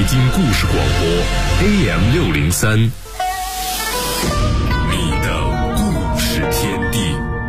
京故事广播 AM603，你的故事天地。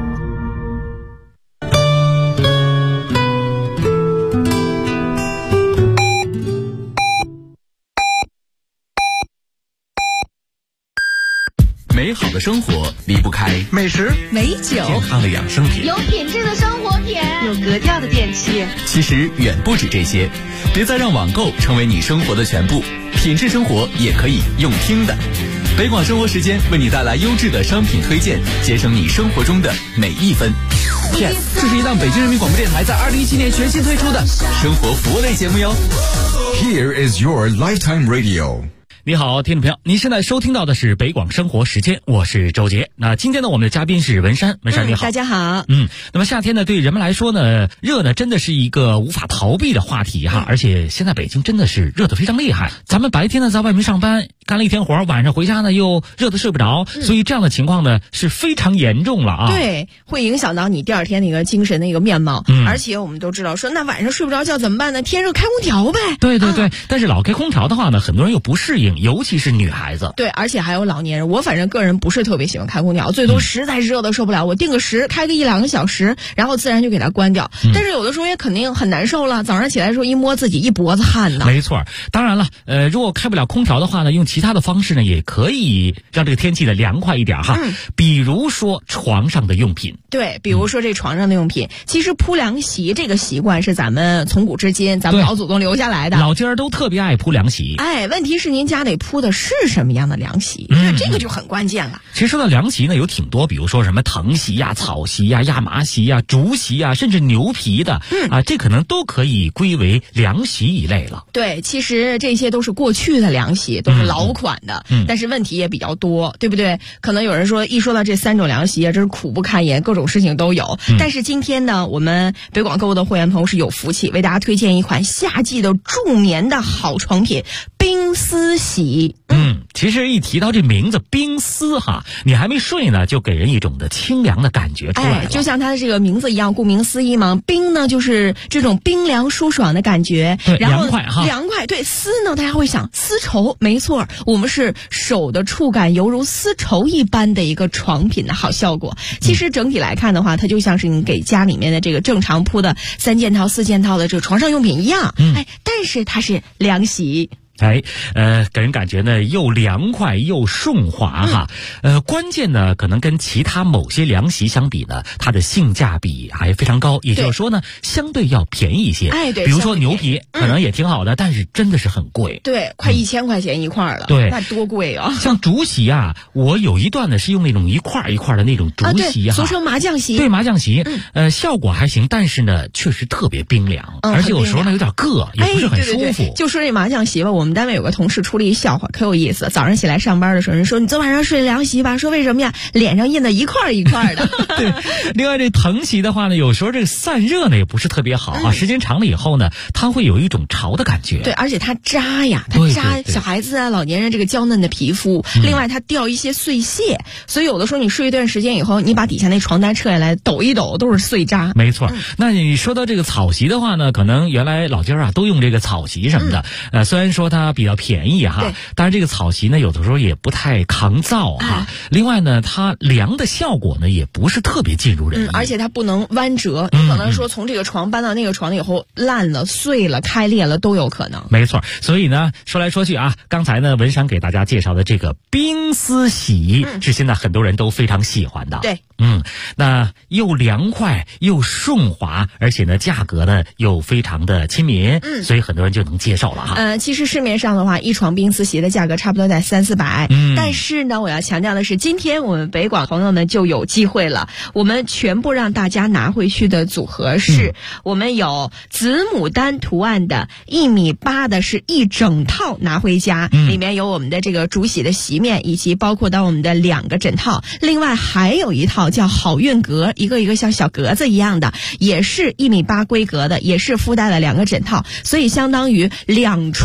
美好的生活离不开美食、 美酒、 健康的养生品， 有品质的生活品， 有格调的电器。 其实远不止这些，别再让网购成为你生活的全部，品质生活也可以用听的。北广生活时间为你带来优质的商品推荐，节省你生活中的每一分。Yes， 这是一档北京人民广播电台在2017年全新推出的生活服务类节目哟。 Here is your lifetime radio。 你好，听众朋友，您现在收听到的是北广生活时间，我是周杰。那今天呢，我们的嘉宾是文山，文山你好。 大家好。 那么夏天呢，对人们来说呢，热呢真的是一个无法逃避的话题哈，而且现在北京真的是热得非常厉害。咱们白天呢在外面上班，干了一天活，晚上回家呢又热得睡不着，所以这样的情况呢是非常严重了啊。 对，会影响到你第二天那个精神的一个面貌。而且我们都知道说，那晚上睡不着觉怎么办呢？天热开空调呗。 对，但是老开空调的话呢，很多人又不适应，尤其是女孩子。 对，而且还有老年人。我反正个人不是特别喜欢开空调，最多实在是热的受不了，我定个时，开个1-2个小时，然后自然就给它关掉。但是有的时候也肯定很难受了，早上起来的时候一摸自己一脖子汗呢。 没错，当然了，如果开不了空调的话呢，用其他的方式呢，也可以让这个天气呢凉快一点哈。比如说床上的用品。 对，比如说这床上的用品，其实铺凉席这个习惯是咱们从古至今咱们老祖宗留下来的， 老家都特别爱铺凉席。 问题是您家里铺的是什么样的凉席？这个就很关键了。 其实说到凉席呢，有挺多，比如说什么藤席呀、草席呀、亚麻席呀、竹席呀，甚至牛皮的，这可能都可以归为凉席一类了。 对，其实这些都是过去的凉席，都是老款的，但是问题也比较多，对不对？可能有人说，一说到这3种凉席啊，真是苦不堪言，各种事情都有。但是今天呢，我们北广购物的会员朋友是有福气，为大家推荐一款夏季的助眠的好床品——冰丝席。 其实一提到这名字冰丝哈，你还没睡呢，就给人一种的清凉的感觉出来了。 就像它的这个名字一样，顾名思义嘛，冰呢就是这种冰凉舒爽的感觉，然后凉快哈。 凉快，对，丝呢大家会想丝绸，没错，我们是手的触感犹如丝绸一般的一个床品的好效果。其实整体来看的话，它就像是你给家里面的这个正常铺的3件套、4件套的这个床上用品一样，但是它是凉席。 给人感觉呢又凉快又顺滑哈。关键呢可能跟其他某些凉席相比呢，它的性价比还非常高，也就是说呢相对要便宜一些。 对， 比如说牛皮可能也挺好的，但是真的是很贵。 对，快1000块钱一块了。 对， 那多贵啊！ 像竹席啊，我有一段呢是用那种一块一块的那种竹席俗称麻将席。 对，麻将席，效果还行，但是呢确实特别冰凉，而且有时候呢有点硌，也不是很舒服。 就说这麻将席吧，我们单位有个同事出了一笑话，可有意思。早上起来上班的时候，人说你昨晚上睡凉席吧？说为什么呀？脸上印的一块一块的。 对，另外这藤席的话呢，有时候这个散热呢也不是特别好啊，时间长了以后呢，它会有一种潮的感觉。 对，而且它扎呀，它扎小孩子啊、老年人这个娇嫩的皮肤。另外它掉一些碎屑，所以有的时候你睡一段时间以后，你把底下那床单撤下来抖一抖，都是碎渣。 没错。那你说到这个草席的话呢，可能原来老家啊都用这个草席什么的，虽然说它比较便宜哈，但是这个草席呢有的时候也不太抗造啊。另外呢，它凉的效果呢也不是特别尽如人意， 而且它不能弯折，你可能说从这个床搬到那个床以后烂了、碎了、开裂了都有可能。 没错。所以呢，说来说去啊，刚才呢文山给大家介绍的这个冰丝席是现在很多人都非常喜欢的。 对， 那又凉快又顺滑，而且呢价格呢又非常的亲民，所以很多人就能接受了哈。 其实市面上的话，一床冰丝席的价格差不多在300-400，但是呢，我要强调的是，今天我们北广朋友们就有机会了，我们全部让大家拿回去的组合是，我们有紫牡丹图案的1.8米的是一整套拿回家，里面有我们的这个竹席的席面，以及包括到我们的2个枕套，另外还有一套叫好运格，一个一个像小格子一样的，也是1.8米规格的，也是附带了2个枕套，所以相当于2床1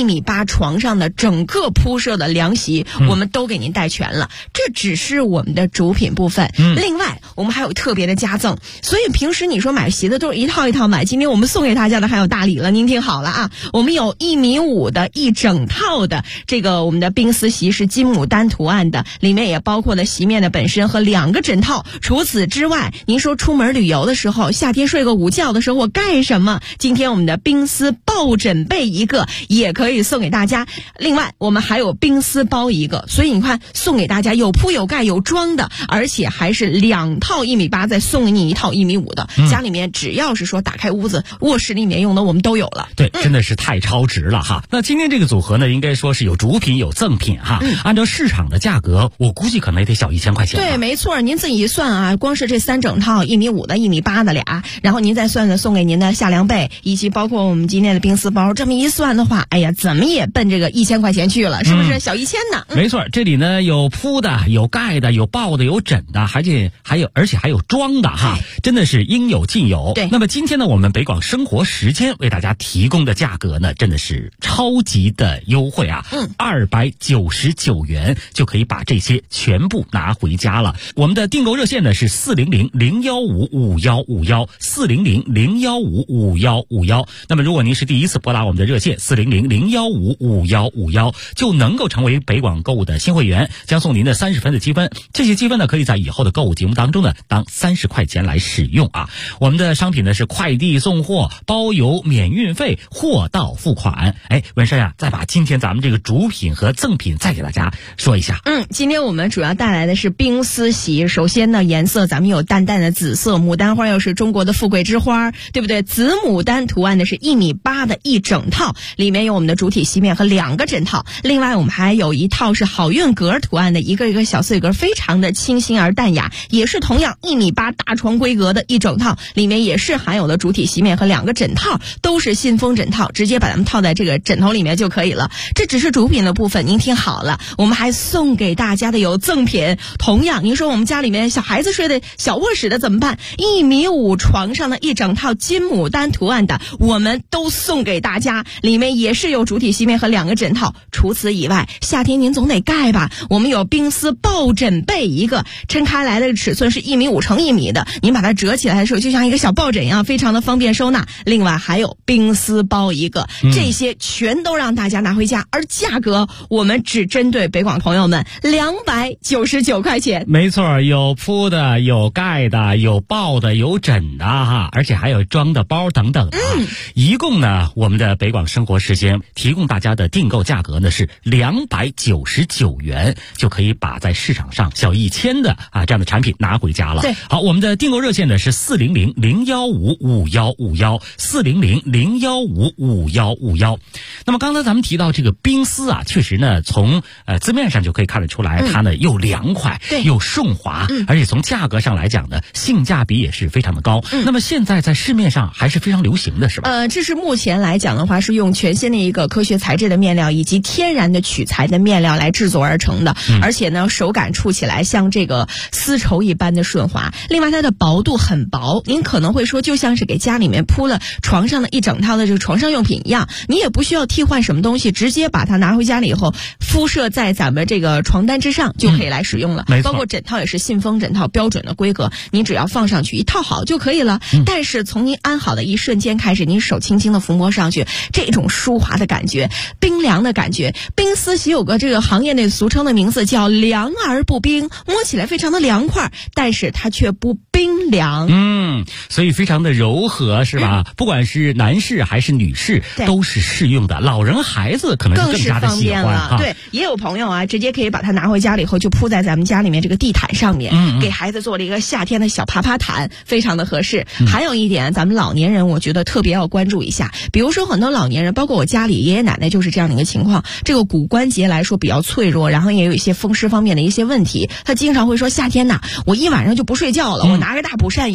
1.8米床上的整个铺设的凉席，我们都给您带全了。这只是我们的主品部分，另外我们还有特别的加赠。所以平时你说买席子都是一套一套买，今天我们送给大家的还有大礼了，您听好了啊，我们有1.5米的一整套的这个我们的冰丝席是金牡丹图案的，里面也包括了席面的本身和2个枕套。除此之外，您说出门旅游的时候，夏天睡个午觉的时候我盖什么？今天我们的冰丝抱枕被一个也可以送给大家。另外我们还有冰丝包一个，所以你看送给大家有铺有盖有装的，而且还是2套1.8米，再送给你1套1.5米的。家里面只要是说打开屋子，卧室里面用的我们都有了。 对，真的是太超值了哈。那今天这个组合呢，应该说是有主品有赠品哈。按照市场的价格，我估计可能也得小1000块钱。 对，没错，您自己一算啊，光是这3整套1.5米的、1.8米的俩，然后您再算算送给您的夏凉被，以及包括我们今天的冰丝包，这么一算的话，哎呀，怎么也奔这个1000块钱去了，是不是？小1000呢？ 没错，这里呢有铺的，有盖的，有抱的，有枕的，而且还有装的哈，真的是应有尽有。 对， 那么今天呢，我们北广生活时间为大家提供的价格呢，真的是超级的优惠啊，299元就可以把这些全部拿回家了。我们的订购热线呢是400-015-5151，400-015-5151。那么如果您是第一次拨打我们的热线400-015-5151，就能够成为北广购物的新会员，将送您的30分的积分。这些积分呢，可以在以后的购物节目当中呢，当30块钱来使用啊。我们的商品呢是快递送货，包邮免运费，货到付款。文山再把今天咱们这个主品和赠品再给大家说一下。 今天我们主要带来的是冰丝席。首先呢，颜色咱们有淡淡的紫色，牡丹花又是中国的富贵之花，对不对？紫牡丹图案的是1.8米的一整套，里面有我们的主体席面和2个枕套。另外我们还有一套是好运格图案的，一个一个小碎格，非常的清新而淡雅，也是同样1.8米大床规格的一整套，里面也是含有的主体席面和2个枕套，都是信封枕套，直接把它们套在这个枕头里面就可以了。这只是主品的部分，您听好了，我们还送给大家的有赠品。同样您说我们家里面小孩子睡的小卧室的怎么办？1.5米床上的一整套金牡丹图案的，我们都送给大家，里面也是有主体席面和2个枕套。除此以外，夏天您总得盖吧，我们有冰丝抱枕被一个，抻开来的尺寸是1.5米乘1米的，您把它折起来的时候就像一个小抱枕一样，非常的方便收纳。另外还有冰丝包一个，这些全都让大家拿回家，而价格我们只针对北广朋友们299块钱。 没错，有铺的，有盖的，有抱的，有枕的哈，而且还有装的包等等的。一共呢，我们的北广生活时间提供大家的订购价格呢是299元，就可以把在市场上小1000的这样的产品拿回家了。 对， 好，我们的订购热线呢是400-015-5151，400-015-5151。那么刚才咱们提到这个冰丝确实呢，从字面上就可以看得出来，它呢又凉快，又顺滑，而且从价格上来讲呢，性价比也是非常的高。那么现在在市面上还是非常流行的，是吧？ 这是目前来讲的话，是用全新的一个科学材质的面料以及天然的取材的面料来制作而成的，而且呢，手感触起来像这个丝绸一般的顺滑。另外，它的薄度很薄，您可能会说，就像是给家里面铺了床上的一整套的这个床上用品一样，你也不需要替换什么东西，直接把它拿回家了以后，敷设在咱们这个床单之上就可以来使用了。包括枕套也是信封枕套标准的规格，您只要放上去一套好就可以了。但是从您安好的一瞬间开始，您手轻轻的抚摸上去，这种舒滑的感觉，冰凉的感觉。冰丝席有个这个行业内俗称的名字叫凉而不冰，摸起来非常的凉快，但是它却不冰凉。 所以非常的柔和，是吧？不管是男士还是女士都是适用的，老人孩子可能是更加的喜欢了。对，也有朋友直接可以把它拿回家了以后就铺在咱们家里面这个地毯上面，给孩子做了一个夏天的小爬爬毯，非常的合适。还有一点，咱们老年人我觉得特别要关注一下，比如说很多老年人，包括我家里爷爷奶奶就是这样的一个情况，这个骨关节来说比较脆弱，然后也有一些风湿方面的一些问题，他经常会说夏天我一晚上就不睡觉了，我拿个大蒲扇摇啊摇，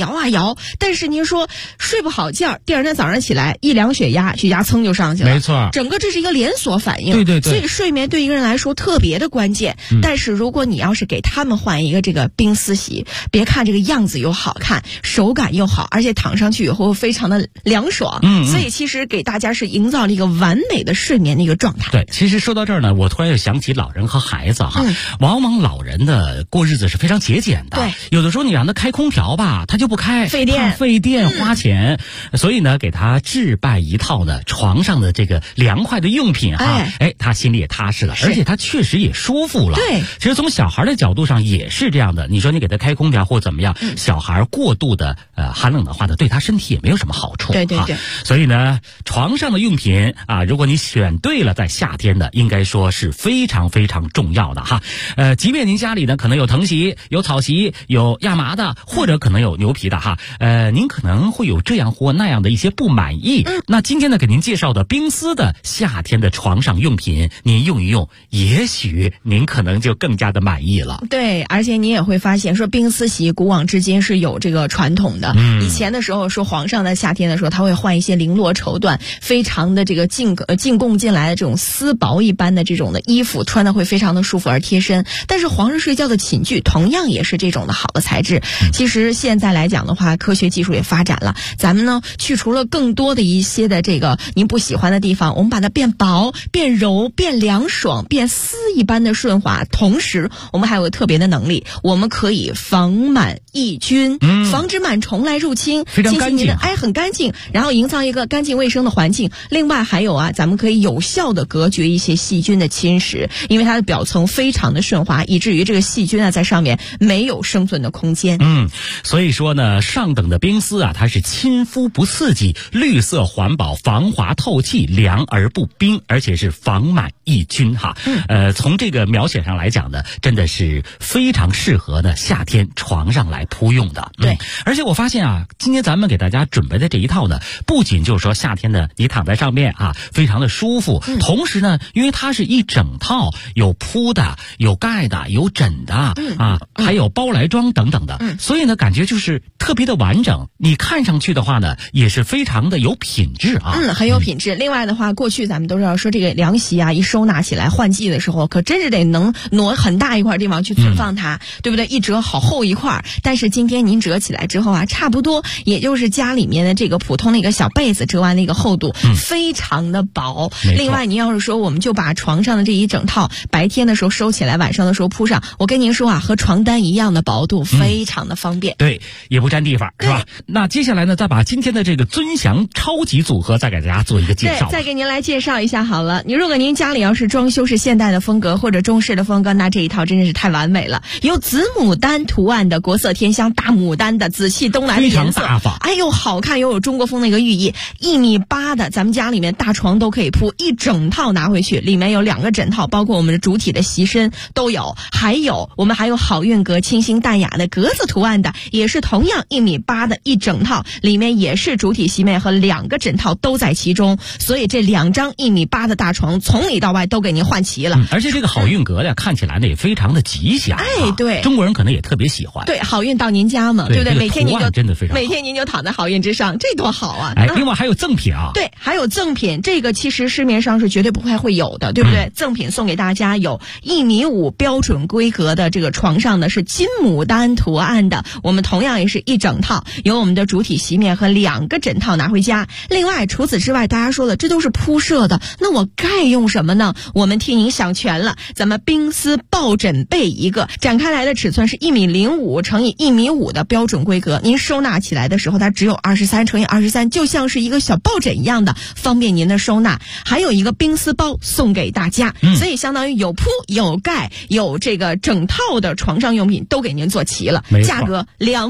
薄，但是您说睡不好觉，第二天早上起来一量血压噌就上去了。 没错， 整个这是一个连锁反应。 对， 所以睡眠对一个人来说特别的关键。但是如果你要是给他们换一个这个冰丝席，别看这个样子又好看，手感又好，而且躺上去以后非常的凉爽。所以其实给大家是营造了一个完美的睡眠的一个状态。 对，其实说到这儿呢，我突然又想起老人和孩子哈，往往老人的过日子是非常节俭的。 对， 有的时候你让他开空调吧，他就不开， 费电花钱。所以呢，给他置办一套呢床上的这个凉快的用品哈，他心里也踏实了，而且他确实也舒服了。 对， 其实从小孩的角度上也是这样的。你说你给他开空调或怎么样，小孩过度的寒冷的话呢，对他身体也没有什么好处。 对。 所以呢，床上的用品啊，如果你选对了，在夏天的应该说是非常非常重要的哈。即便您家里呢可能有藤席、有草席、有亚麻的，或者可能有牛皮的哈，您可能会有这样或那样的一些不满意。那今天呢给您介绍的冰丝的夏天的床上用品，您用一用，也许您可能就更加的满意了。 对，而且你也会发现说冰丝席古往至今是有这个传统的。以前的时候说皇上在夏天的时候他会换一些绫罗绸缎，非常的这个进贡进来的这种丝薄一般的这种的衣服，穿的会非常的舒服而贴身。但是皇上睡觉的寝具同样也是这种的好的材质。其实现在来讲的话，科学技术也发展了，咱们呢去除了更多的一些的这个您不喜欢的地方，我们把它变薄、变柔、变凉爽、变丝一般的顺滑。同时我们还有个特别的能力，我们可以防螨抑菌，防止螨虫来入侵， 非常干净， 很干净，然后营造一个干净卫生的环境。另外还有咱们可以有效的隔绝一些细菌的侵蚀，因为它的表层非常的顺滑，以至于这个细菌在上面没有生存的空间。 所以说呢，上等的冰丝它是亲肤不刺激，绿色环保，防滑透气，凉而不冰，而且是防螨抑菌哈。从这个描写上来讲呢，真的是非常适合的夏天床上来铺用的。 对， 而且我发现今天咱们给大家准备的这一套呢，不仅就是说夏天的你躺在上面非常的舒服，同时呢，因为它是一整套，有铺的、有盖的、有枕的还有包来装等等的，所以呢，感觉就是特别的完整。你看上去的话呢，也是非常的有品质很有品质。另外的话，过去咱们都知道说这个凉席一收纳起来换季的时候，可真是得能挪很大一块地方去存放它，对不对？一折好厚一块，但是今天您折起来之后差不多也就是家里面的这个普通的一个小被子折完那个厚度，非常的薄。另外您要是说我们就把床上的这一整套白天的时候收起来，晚上的时候铺上，我跟您说和床单一样的薄度，非常的方便。 对，也不占地方，是吧？那接下来呢，再把今天的这个尊享超级组合再给大家做一个介绍。 对，再给您来介绍一下好了。如果您家里要是装修是现代的风格或者中式的风格，那这一套真的是太完美了。有紫牡丹图案的国色天香大牡丹的紫气东来的颜色， 非常大方， 好看又有中国风的一个寓意。1.8米的咱们家里面大床都可以铺，一整套拿回去，里面有2个枕套，包括我们的主体的席身都有，我们还有好运阁清新淡雅的格子图案的，也是同样1.8米的一整套，里面也是主体席面和2个枕套都在其中，所以这2张1.8米的大床从里到外都给您换齐了。 而且这个好运阁看起来呢也非常的吉祥， 对， 中国人可能也特别喜欢。 对，好运到您家嘛，对不对？每天您就躺在好运之上，这多好啊！ 另外还有赠品对，还有赠品，这个其实市面上是绝对不会有的，对不对？赠品送给大家有1.5米标准规格的这个床上的是金牡丹图案的，我们同样也是一整套，有我们的主体席面和2个枕套拿回家。另外除此之外，大家说了这都是铺设的，那我盖用什么呢？我们替您想全了，咱们冰丝抱枕被一个，展开来的尺寸是1.05米乘以1.5米的标准规格，您收纳起来的时候它只有23乘以23，就像是一个小抱枕一样的，方便您的收纳。还有一个冰丝包送给大家，所以相当于有铺有盖有这个整套的床上用品都给您做齐了，价格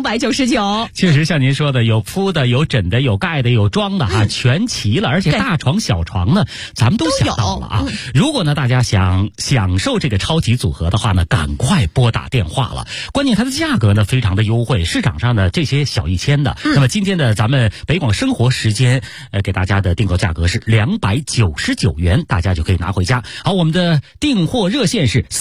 299。 确实像您说的，有铺的有枕的有盖的有装的全齐了，而且大床小床呢咱们都想到了如果呢大家想享受这个超级组合的话呢，赶快拨打电话了。关键它的价格呢非常的优惠，市场上的这些小1000的，那么今天的咱们北广生活时间给大家的订购价格是299元，大家就可以拿回家。好，我们的订货热线是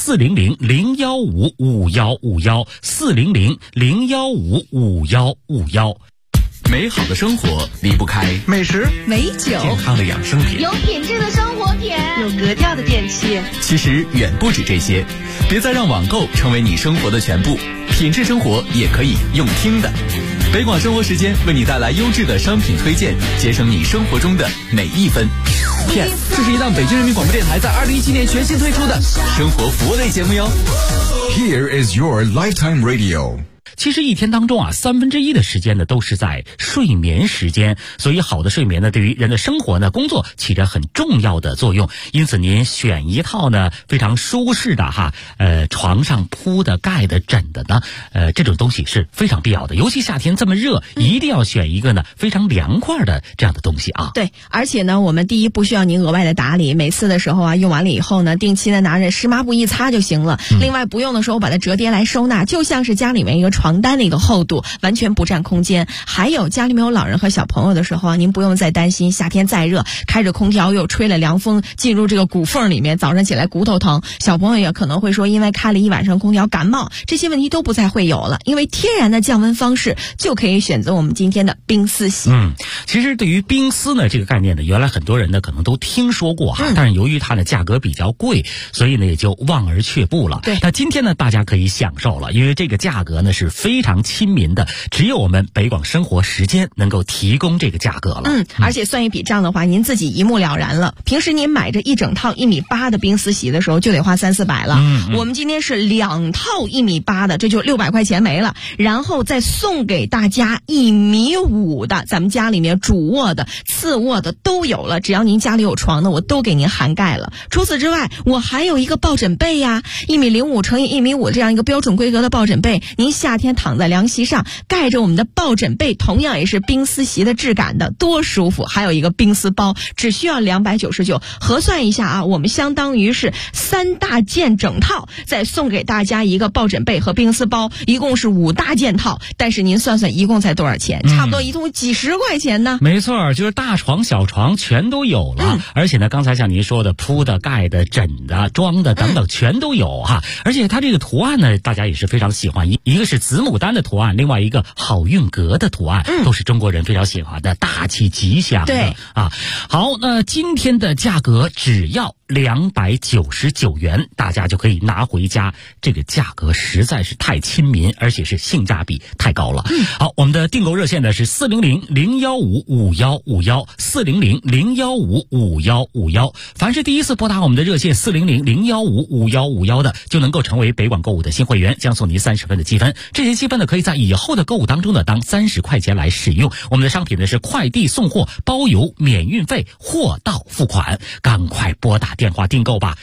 400-015-5151 400-015-5151。 美好的生活离不开美食、 美酒、 健康的养生品， 有品质的生活品， 有格调的电器。 其实远不止这些，别再让网购成为你生活的全部，品质生活也可以用听的。北广生活时间为你带来优质的商品推荐，节省你生活中的每一分。Yes， 这是一档北京人民广播电台在2017年全新推出的生活服务类节目哟。 Here is your lifetime radio。 其实一天当中啊，1/3的时间呢都是在睡眠时间，所以好的睡眠呢对于人的生活呢工作起着很重要的作用。因此您选一套呢非常舒适的床上铺的盖的枕的呢这种东西是非常必要的，尤其夏天这么热，一定要选一个呢非常凉快的这样的东西啊。 对，而且呢我们第一不需要您额外的打理，每次的时候啊用完了以后呢定期的拿着湿抹布一擦就行了。另外不用的时候把它折叠来收纳，就像是家里面一个床单的一个厚度，完全不占空间。还有家里面有老人和小朋友的时候啊，您不用再担心夏天再热开着空调又吹了凉风进入这个骨缝里面，早上起来骨头疼，小朋友也可能会说因为开了一晚上空调感冒，这些问题都不再会有了，因为天然的降温方式就可以选择我们今天的冰丝洗。 其实对于冰丝呢这个概念呢，原来很多人呢可能都听说过但是由于它的价格比较贵，所以呢也就望而却步了。 对， 那今天呢大家可以享受了，因为这个价格呢是非常亲民的，只有我们北广生活时间能够提供这个价格了。 而且算一笔账的话，您自己一目了然了。平时您买这一整套1.8米的冰丝洗的时候就得花300-400了。我们今天是2套1.8米的，这就600块钱没了，然后再送给大家1.5米的，咱们家里面主卧的、次卧的都有了，只要您家里有床的我都给您涵盖了。除此之外我还有一个抱枕被呀，1.05米乘以1.5米这样一个标准规格的抱枕被，您夏天躺在凉席上盖着我们的抱枕被，同样也是冰丝席的质感的，多舒服。还有一个冰丝包，只需要299，核算一下啊，我们相当于是3大件整套，再送给大家一个抱枕被和冰丝包，一共是5大件套。但是您算算一共才多少钱？差不多一共几十块钱呢。 没错，就是大床小床全都有了。而且呢刚才像您说的铺的盖的枕的装的等等全都有而且它这个图案呢大家也是非常喜欢，一个是子牡丹的图案，另外一个好运阁的图案，都是中国人非常喜欢的，大气吉祥的。 对好，那今天的价格只要299元，大家就可以拿回家，这个价格实在是太亲民，而且是性价比太高了。好，我们的订购热线呢是400-015-5151，400-015-5151，凡是第一次拨打我们的热线400-015-5151的，就能够成为北广购物的新会员，将送您30分的积分。这些积分呢可以在以后的购物当中呢当30块钱来使用。我们的商品呢是快递送货，包邮免运费，货到付款，赶快拨打电话订购吧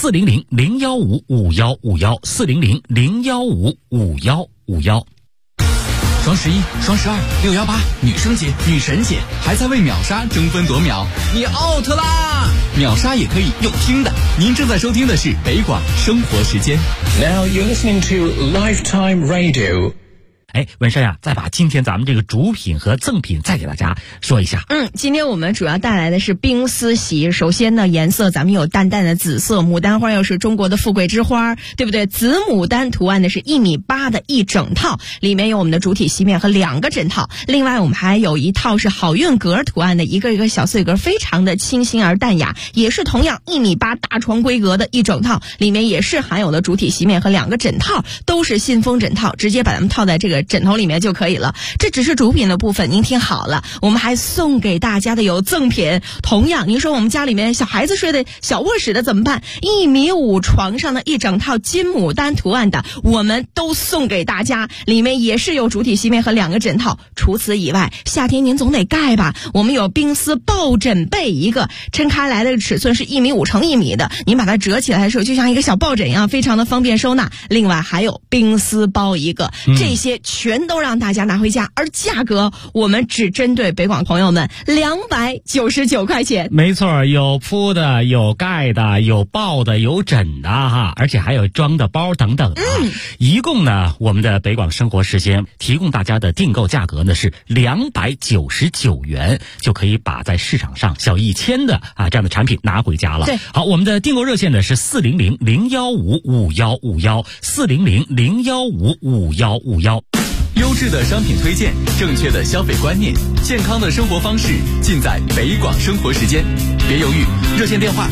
，400-015-5151，400-015-5151。 双11、双12、618，女生节、女神节，还在为秒杀争分夺秒，你 out 啦！秒杀也可以用听的。您正在收听的是北广生活时间。 Now you're listening to Lifetime Radio。 文山呀，再把今天咱们这个主品和赠品再给大家说一下。 今天我们主要带来的是冰丝洗。首先呢，颜色咱们有淡淡的紫色，牡丹花又是中国的富贵之花，对不对？紫牡丹图案的是1.8米的一整套，里面有我们的主体洗面和2个枕套。另外我们还有一套是好运阁图案的，一个一个小碎格，非常的清新而淡雅，也是同样1.8米大床规格的一整套，里面也是含有了主体洗面和2个枕套，都是信封枕套，直接把它们套在这个枕头里面就可以了。这只是主品的部分，您听好了，我们还送给大家的有赠品。同样您说我们家里面小孩子睡的小卧室的怎么办？1.5米床上的一整套金牡丹图案的，我们都送给大家，里面也是有主体洗面和2个枕套。除此以外，夏天您总得盖吧，我们有冰丝抱枕被一个，抻开来的尺寸是1.5米乘1米的，您把它折起来的时候就像一个小抱枕一样，非常的方便收纳。另外还有冰丝包一个，这些全都让大家拿回家，而价格我们只针对北广朋友们299块钱。 没错，有铺的，有盖的，有抱的，有枕的而且还有装的包等等一共呢，我们的北广生活时间提供大家的订购价格呢是299元，就可以把在市场上小1000的这样的产品拿回家了。 对， 好，我们的订购热线呢是400-015-5151，400-015-5151。 优质的商品推荐，正确的消费观念，健康的生活方式，尽在北广生活时间。别犹豫，热线电话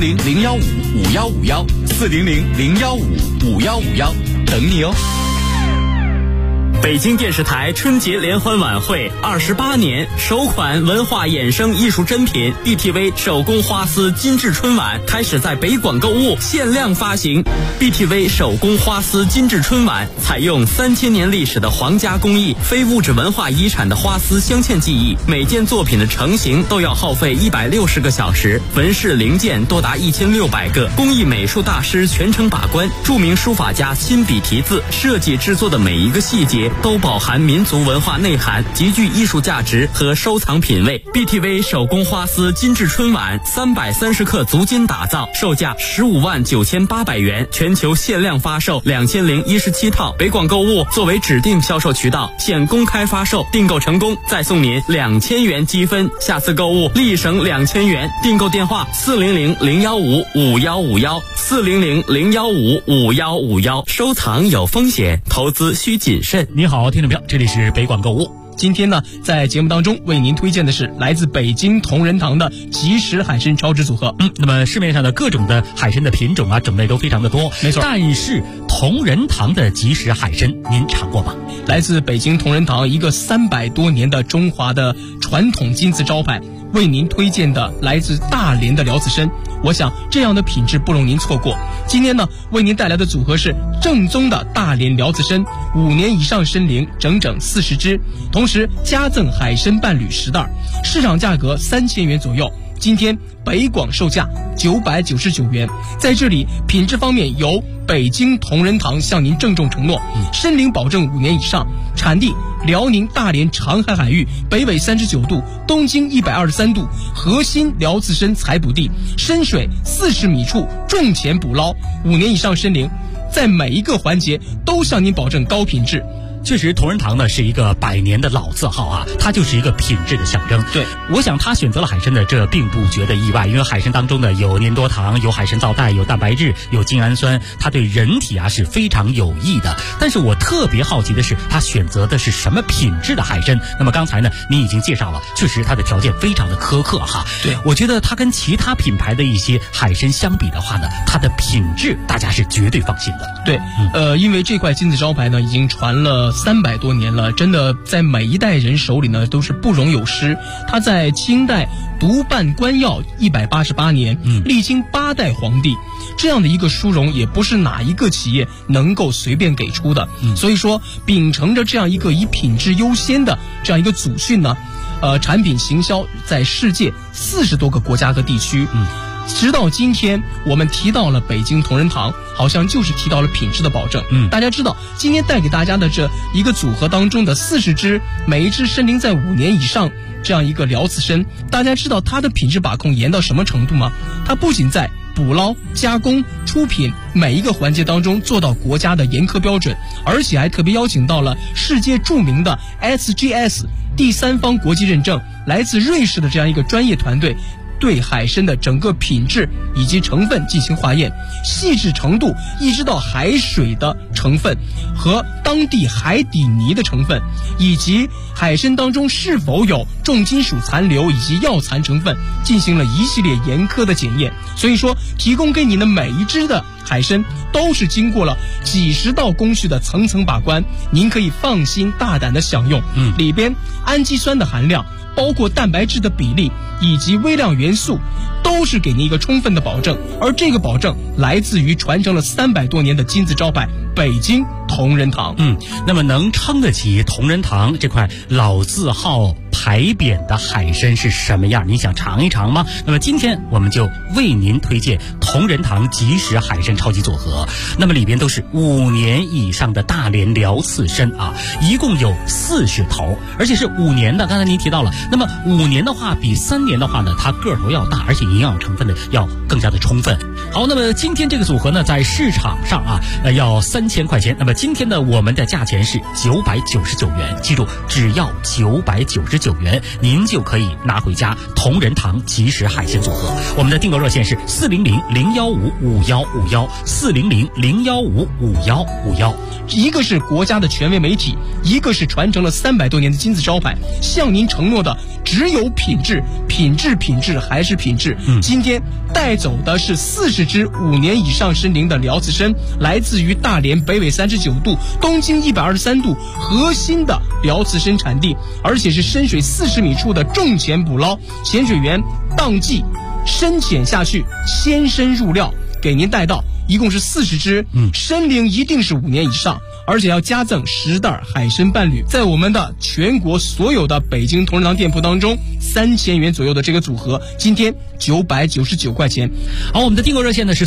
400-015-5151，400-015-5151，等你哦。 北京电视台春节联欢晚会28年首款文化衍生艺术珍品 BTV 手工花丝金质春晚开始在北广购物限量发行。BTV 手工花丝金质春晚采用3000年历史的皇家工艺非物质文化遗产的花丝镶嵌技艺，每件作品的成型都要耗费160个小时，纹饰零件多达1600个，工艺美术大师全程把关，著名书法家亲笔题字，设计制作的每一个细节都饱含民族文化内涵，极具艺术价值和收藏品味。 BTV 手工花丝金质春晚330克足金打造，售价159800元，全球限量发售2017套。北广购物作为指定销售渠道，现公开发售，订购成功再送您2000元积分，下次购物立省2000元。订购电话400-015-5151，400-015-5151。收藏有风险，投资需谨慎。 你好，听众朋友，这里是北广购物。 今天呢，在节目当中为您推荐的是来自北京同仁堂的即食海参超值组合。 那么市面上的各种的海参的品种啊，种类都非常的多， 没错。 但是同仁堂的即食海参，您尝过吗？ 来自北京同仁堂一个300多年的中华的传统金字招牌，为您推荐的来自大连的辽子参。我想这样的品质不容您错过。今天呢，为您带来的组合是正宗的大连辽子参，5年以上参龄整整40只，同时加赠海参伴侣10袋，市场价格3000元左右。今天北广售价999元，在这里品质方面由北京同仁堂向您郑重承诺，参龄保证5年以上，产地辽宁大连长海海域北纬39度，东经123度，核心辽子参采捕地，深水40米处种潜捕捞，5年以上参龄，在每一个环节都向您保证高品质。 确实，同仁堂呢是一个100年的老字号啊，它就是一个品质的象征。 对， 我想他选择了海参的，这并不觉得意外，因为海参当中呢有粘多糖，有海参皂苷，有蛋白质，有精氨酸，它对人体啊是非常有益的。但是我特别好奇的是，他选择的是什么品质的海参？那么刚才呢，你已经介绍了，确实它的条件非常的苛刻哈。 对， 我觉得它跟其他品牌的一些海参相比的话呢，它的品质大家是绝对放心的。 对，因为这块金字招牌呢已经传了300多年了，真的在每一代人手里呢都是不容有失。他在清代独办官要188年，历经8代皇帝，这样的一个殊荣也不是哪一个企业能够随便给出的。所以说，秉承着这样一个以品质优先的这样一个祖训呢，产品行销在世界40多个国家和地区。直到今天，我们提到了北京同仁堂，好像就是提到了品质的保证。大家知道，今天带给大家的这一个组合当中的40只，每一只参龄在5年以上这样一个辽子参，大家知道它的品质把控严到什么程度吗？它不仅在捕捞、加工、出品每一个环节当中做到国家的严苛标准，而且还特别邀请到了世界著名的 SGS 第3方国际认证，来自瑞士的这样一个专业团队，对海参的整个品质以及成分进行化验，细致程度一直到海水的成分和当地海底泥的成分，以及海参当中是否有重金属残留以及药残成分，进行了一系列严苛的检验。所以说，提供给你的每一只的海参都是经过了几十道工序的层层把关，您可以放心大胆的享用。里边氨基酸的含量，包括蛋白质的比例以及微量元素，都是给您一个充分的保证，而这个保证来自于传承了300多年的金字招牌北京同仁堂。 那么能撑得起同仁堂这块老字号牌匾的海参是什么样？你想尝一尝吗？那么今天我们就为您推荐同仁堂即食海参超级组合。那么里边都是5年以上的大连辽刺参啊，一共有40头，而且是5年的。刚才您提到了，那么5年的话比3年的话呢，它个头要大，而且营养养成分呢要更加的充分。好，那么今天这个组合呢，在市场上要3000块钱。那么今天呢，我们的价钱是999元，记住，只要999元，您就可以拿回家同仁堂即食海鲜组合。我们的订购热线是400-015-5151，400-015-5151。 一个是国家的权威媒体，一个是传承了300多年的金字招牌，向您承诺的只有品质，品质，品质还是品质。今天带走的是40只5年以上参龄的辽刺参，来自于大连北纬39度、东经123度核心的辽刺参产地，而且是深水40米处的重潜捕捞，潜水员当即深潜下去，鲜参入料，给您带到。一共是40只，参龄一定是5年以上，而且要加赠10袋海参伴侣。在我们的全国所有的北京同仁堂店铺当中，3000元左右的这个组合，今天999块钱。 好，我们的订购热线呢是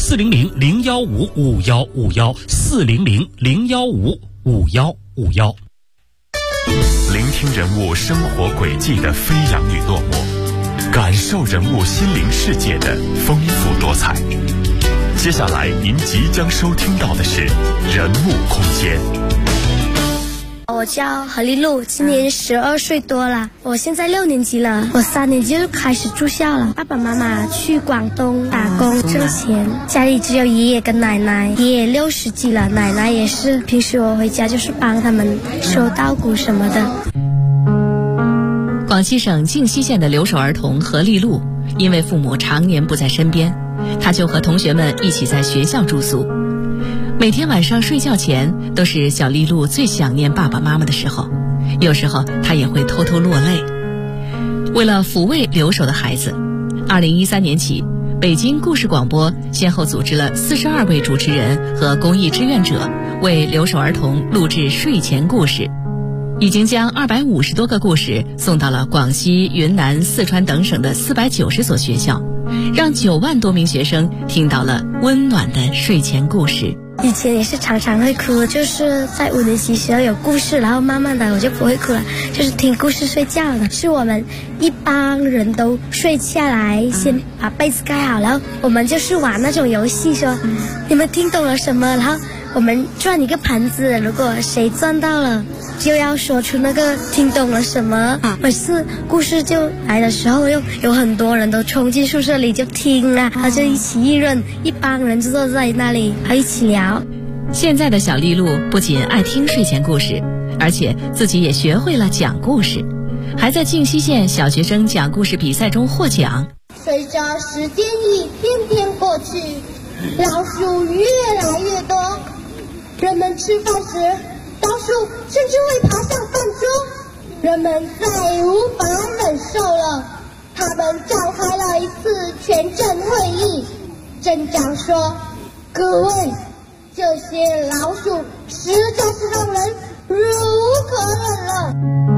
400-015-5151，400-015-5151。 聆听人物生活轨迹的飞扬与落寞，感受人物心灵世界的丰富多彩。接下来您即将收听到的是人物空间。 我叫何丽露，今年12岁多了，我现在6年级了，我3年级就开始住校了。爸爸妈妈去广东打工挣钱，家里只有爷爷跟奶奶，爷爷60几了，奶奶也是，平时我回家就是帮他们收稻谷什么的。 广西省靖西县的留守儿童何丽露，因为父母常年不在身边，他就和同学们一起在学校住宿。每天晚上睡觉前都是小丽露最想念爸爸妈妈的时候，有时候她也会偷偷落泪。为了抚慰留守的孩子，2013年起，北京故事广播先后组织了42位主持人和公益志愿者为留守儿童录制睡前故事，已经将250多个故事送到了广西、云南、四川等省的490所学校，让9万多名学生听到了温暖的睡前故事。 以前也是常常会哭，就是在5年级时候有故事，然后慢慢的我就不会哭了，就是听故事睡觉了。是我们一帮人都睡下来，先把被子盖好，然后我们就是玩那种游戏，说你们听懂了什么，然后我们转一个盘子，如果谁转到了就要说出那个听懂了什么。每次故事就来的时候，又有很多人都冲进宿舍里就听啊，然后就一起议论，一帮人就坐在那里还一起聊。 现在的小丽露不仅爱听睡前故事，而且自己也学会了讲故事，还在靖西县小学生讲故事比赛中获奖。 随着时间一天天过去，老鼠越来越多，人们吃饭时老鼠甚至会爬上饭桌，人们再无法忍受了，他们召开了一次全镇会议。镇长说：“各位，这些老鼠实在是让人忍无可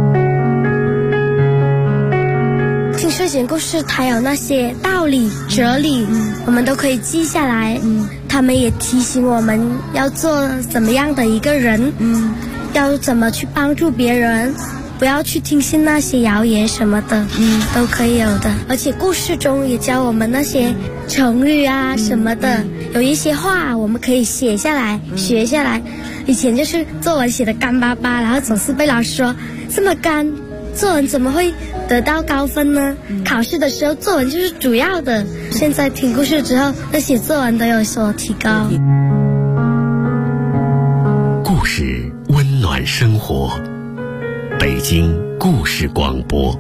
忍了。”听睡前故事，它有那些道理、哲理，我们都可以记下来。他们也提醒我们要做怎么样的一个人，要怎么去帮助别人，不要去听信那些谣言什么的，都可以有的。而且故事中也教我们那些成语啊什么的，有一些话我们可以写下来、学下来。以前就是作文写的干巴巴，然后总是被老师说这么干，作文怎么会得到高分呢？考试的时候作文就是主要的。现在听故事之后，那写作文都有所提高。 故事温暖生活，北京故事广播。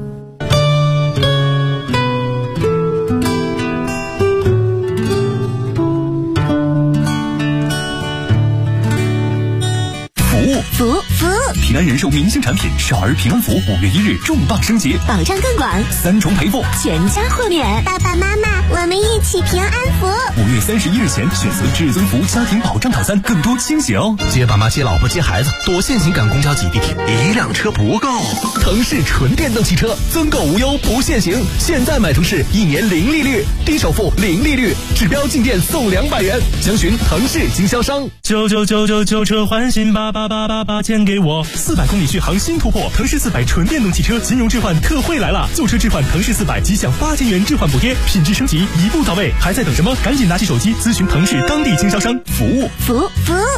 服务！平安人寿明星产品少儿平安符5月1日重磅升级， 保障更广 ，3重赔付， 全家豁免。 爸爸妈妈，我们一起平安符。 5月31日前选择至尊福家庭保障套餐，更多惊喜哦！ 接爸妈、接老婆、接孩子，多限行赶公交、挤地铁，一辆车不够。 腾势纯电动汽车，增购无忧不限行，现在买腾势1年零利率，低首付零利率，指标进店送200元，详询腾势经销商。 999车换新88888，钱给我。 哦！400公里续航新突破，腾势400纯电动汽车金融置换特惠来了！旧车置换腾势400即享8000元置换补贴，品质升级一步到位，还在等什么？赶紧拿起手机咨询腾势当地经销商，服务。